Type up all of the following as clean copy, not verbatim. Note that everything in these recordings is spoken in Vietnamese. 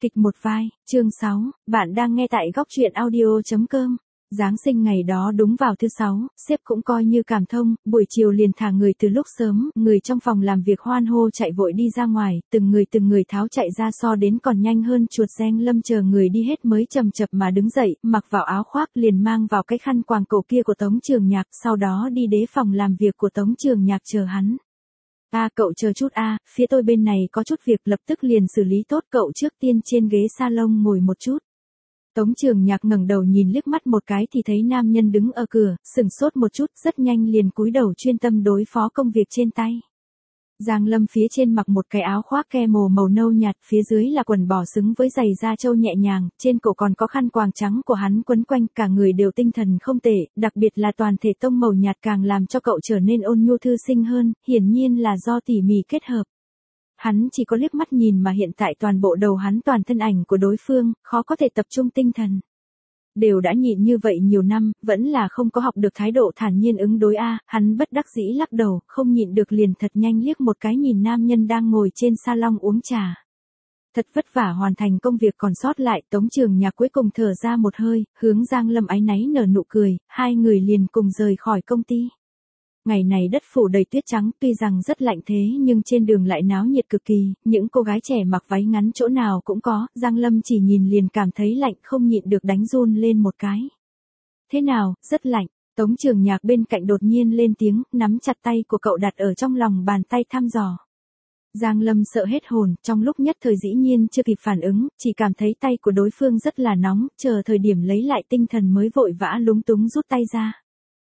Kịch một vai, chương 6, bạn đang nghe tại góc truyện audio.com. Giáng sinh ngày đó đúng vào thứ 6, sếp cũng coi như cảm thông, buổi chiều liền thả người từ lúc sớm, người trong phòng làm việc hoan hô chạy vội đi ra ngoài, từng người tháo chạy ra so đến còn nhanh hơn chuột Giang Lâm chờ người đi hết mới chậm chậm mà đứng dậy, mặc vào áo khoác liền mang vào cái khăn quàng cổ kia của Tống Trường Nhạc, sau đó đi đến phòng làm việc của Tống Trường Nhạc chờ hắn. Cậu chờ chút phía tôi bên này có chút việc lập tức liền xử lý tốt, cậu trước tiên trên ghế salon ngồi một chút. Tống Trường Nhạc ngẩng đầu nhìn liếc mắt một cái thì thấy nam nhân đứng ở cửa, sững sốt một chút, rất nhanh liền cúi đầu chuyên tâm đối phó công việc trên tay. Giang Lâm phía trên mặc một cái áo khoác camel màu nâu nhạt, phía dưới là quần bò xứng với giày da trâu nhẹ nhàng, trên cổ còn có khăn quàng trắng của hắn quấn quanh, cả người đều tinh thần không tệ, đặc biệt là toàn thể tông màu nhạt càng làm cho cậu trở nên ôn nhu thư sinh hơn, hiển nhiên là do tỉ mỉ kết hợp. Hắn chỉ có liếc mắt nhìn mà hiện tại toàn bộ đầu hắn toàn thân ảnh của đối phương, khó có thể tập trung tinh thần. Đều đã nhịn như vậy nhiều năm, vẫn là không có học được thái độ thản nhiên ứng đối hắn bất đắc dĩ lắc đầu, không nhịn được liền thật nhanh liếc một cái nhìn nam nhân đang ngồi trên salon uống trà. Thật vất vả hoàn thành công việc còn sót lại, Tống Trường Nhạc cuối cùng thở ra một hơi, hướng Giang Lâm áy náy nở nụ cười, hai người liền cùng rời khỏi công ty. Ngày này đất phủ đầy tuyết trắng, tuy rằng rất lạnh thế nhưng trên đường lại náo nhiệt cực kỳ, những cô gái trẻ mặc váy ngắn chỗ nào cũng có, Giang Lâm chỉ nhìn liền cảm thấy lạnh, không nhịn được đánh run lên một cái. Thế nào, rất lạnh, Tống Trường Nhạc bên cạnh đột nhiên lên tiếng, nắm chặt tay của cậu đặt ở trong lòng bàn tay thăm dò. Giang Lâm sợ hết hồn, trong lúc nhất thời dĩ nhiên chưa kịp phản ứng, chỉ cảm thấy tay của đối phương rất là nóng, chờ thời điểm lấy lại tinh thần mới vội vã lúng túng rút tay ra.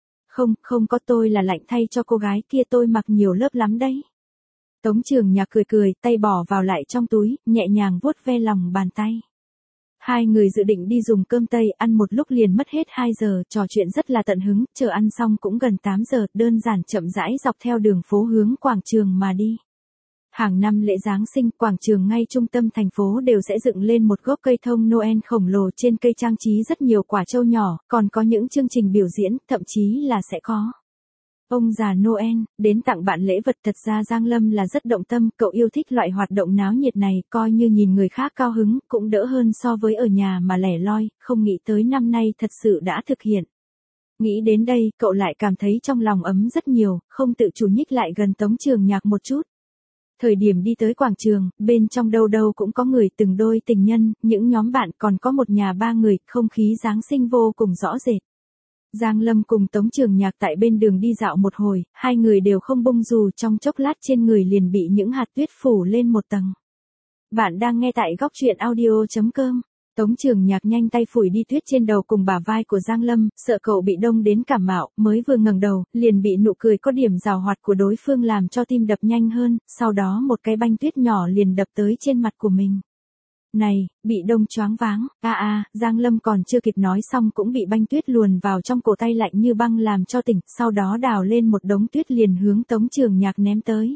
Không có, tôi là lạnh thay cho cô gái kia, tôi mặc nhiều lớp lắm đấy. Tống Trường Nhạc cười, tay bỏ vào lại trong túi, nhẹ nhàng vuốt ve lòng bàn tay. Hai người dự định đi dùng cơm Tây, ăn một lúc liền mất hết 2 giờ, trò chuyện rất là tận hứng, chờ ăn xong cũng gần 8 giờ, đơn giản chậm rãi dọc theo đường phố hướng quảng trường mà đi. Hàng năm lễ Giáng sinh, quảng trường ngay trung tâm thành phố đều sẽ dựng lên một gốc cây thông Noel khổng lồ, trên cây trang trí rất nhiều quả trâu nhỏ, còn có những chương trình biểu diễn, thậm chí là sẽ có ông già Noel đến tặng bạn lễ vật. Thật ra Giang Lâm là rất động tâm, cậu yêu thích loại hoạt động náo nhiệt này, coi như nhìn người khác cao hứng, cũng đỡ hơn so với ở nhà mà lẻ loi, không nghĩ tới năm nay thật sự đã thực hiện. Nghĩ đến đây, cậu lại cảm thấy trong lòng ấm rất nhiều, không tự chủ nhích lại gần Tống Trường Nhạc một chút. Thời điểm đi tới quảng trường, bên trong đâu cũng có người, từng đôi tình nhân, những nhóm bạn, còn có một nhà 3 người, không khí Giáng sinh vô cùng rõ rệt. Giang Lâm cùng Tống Trường Nhạc tại bên đường đi dạo một hồi, hai người đều không bông dù, trong chốc lát trên người liền bị những hạt tuyết phủ lên một tầng. Bạn đang nghe tại góc truyện audio.com. Tống Trường Nhạc nhanh tay phủi đi tuyết trên đầu cùng bả vai của Giang Lâm, sợ cậu bị đông đến cảm mạo, mới vừa ngẩng đầu, liền bị nụ cười có điểm giảo hoạt của đối phương làm cho tim đập nhanh hơn, sau đó một cái banh tuyết nhỏ liền đập tới trên mặt của mình. Này, bị đông choáng váng, Giang Lâm còn chưa kịp nói xong cũng bị banh tuyết luồn vào trong cổ tay lạnh như băng làm cho tỉnh, sau đó đào lên một đống tuyết liền hướng Tống Trường Nhạc ném tới.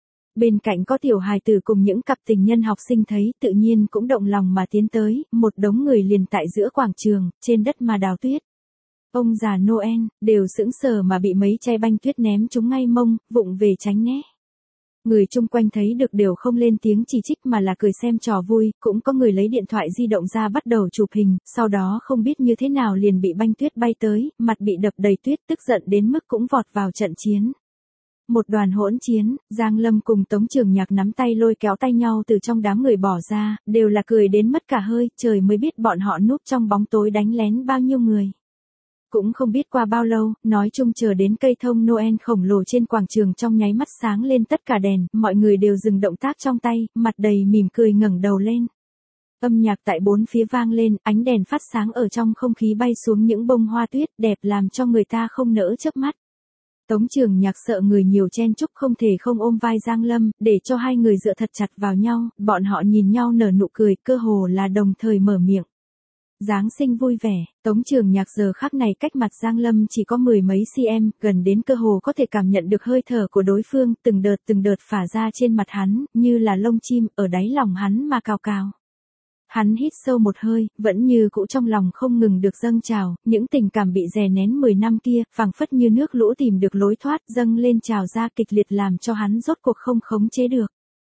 Bên cạnh có tiểu hài tử cùng những cặp tình nhân học sinh thấy, tự nhiên cũng động lòng mà tiến tới, một đống người liền tại giữa quảng trường, trên đất mà đào tuyết. Ông già Noel, đều sững sờ mà bị mấy chai banh tuyết ném trúng ngay mông, vụng về tránh né. Người chung quanh thấy được đều không lên tiếng chỉ trích mà là cười xem trò vui, cũng có người lấy điện thoại di động ra bắt đầu chụp hình, sau đó không biết như thế nào liền bị banh tuyết bay tới, mặt bị đập đầy tuyết, tức giận đến mức cũng vọt vào trận chiến. Một đoàn hỗn chiến, Giang Lâm cùng Tống Trường Nhạc nắm tay lôi kéo tay nhau từ trong đám người bỏ ra, đều là cười đến mất cả hơi, trời mới biết bọn họ núp trong bóng tối đánh lén bao nhiêu người. Cũng không biết qua bao lâu, nói chung chờ đến cây thông Noel khổng lồ trên quảng trường trong nháy mắt sáng lên tất cả đèn, mọi người đều dừng động tác trong tay, mặt đầy mỉm cười ngẩng đầu lên. Âm nhạc tại bốn phía vang lên, ánh đèn phát sáng ở trong không khí bay xuống những bông hoa tuyết, đẹp làm cho người ta không nỡ chớp mắt. Tống Trường Nhạc sợ người nhiều chen chúc không thể không ôm vai Giang Lâm, để cho hai người dựa thật chặt vào nhau, bọn họ nhìn nhau nở nụ cười, cơ hồ là đồng thời mở miệng. Giáng sinh vui vẻ, Tống Trường Nhạc giờ khắc này cách mặt Giang Lâm chỉ có 10 mấy cm, gần đến cơ hồ có thể cảm nhận được hơi thở của đối phương, từng đợt phả ra trên mặt hắn, như là lông chim, ở đáy lòng hắn mà cào cào. Hắn hít sâu một hơi, vẫn như cũ trong lòng không ngừng được dâng trào, những tình cảm bị đè nén 10 năm kia, phảng phất như nước lũ tìm được lối thoát, dâng lên trào ra kịch liệt làm cho hắn rốt cuộc không khống chế được.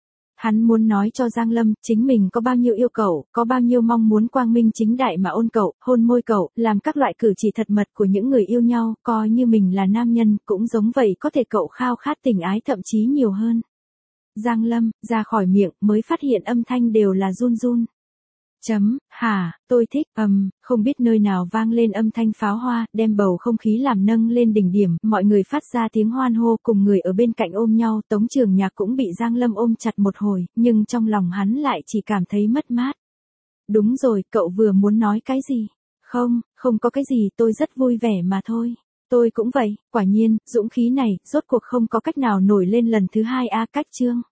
Hắn muốn nói cho Giang Lâm, chính mình có bao nhiêu yêu cậu, có bao nhiêu mong muốn quang minh chính đại mà ôn cậu, hôn môi cậu, làm các loại cử chỉ thật mật của những người yêu nhau, coi như mình là nam nhân, cũng giống vậy có thể cậu khao khát tình ái thậm chí nhiều hơn. Giang Lâm, ra khỏi miệng, mới phát hiện âm thanh đều là run run. Hả, tôi thích, không biết nơi nào vang lên âm thanh pháo hoa, đem bầu không khí làm nâng lên đỉnh điểm, mọi người phát ra tiếng hoan hô cùng người ở bên cạnh ôm nhau, Tống Trường Nhạc cũng bị Giang Lâm ôm chặt một hồi, nhưng trong lòng hắn lại chỉ cảm thấy mất mát. Đúng rồi, cậu vừa muốn nói cái gì? Không có cái gì, tôi rất vui vẻ mà thôi. Tôi cũng vậy, quả nhiên, dũng khí này, rốt cuộc không có cách nào nổi lên lần thứ hai cách chương.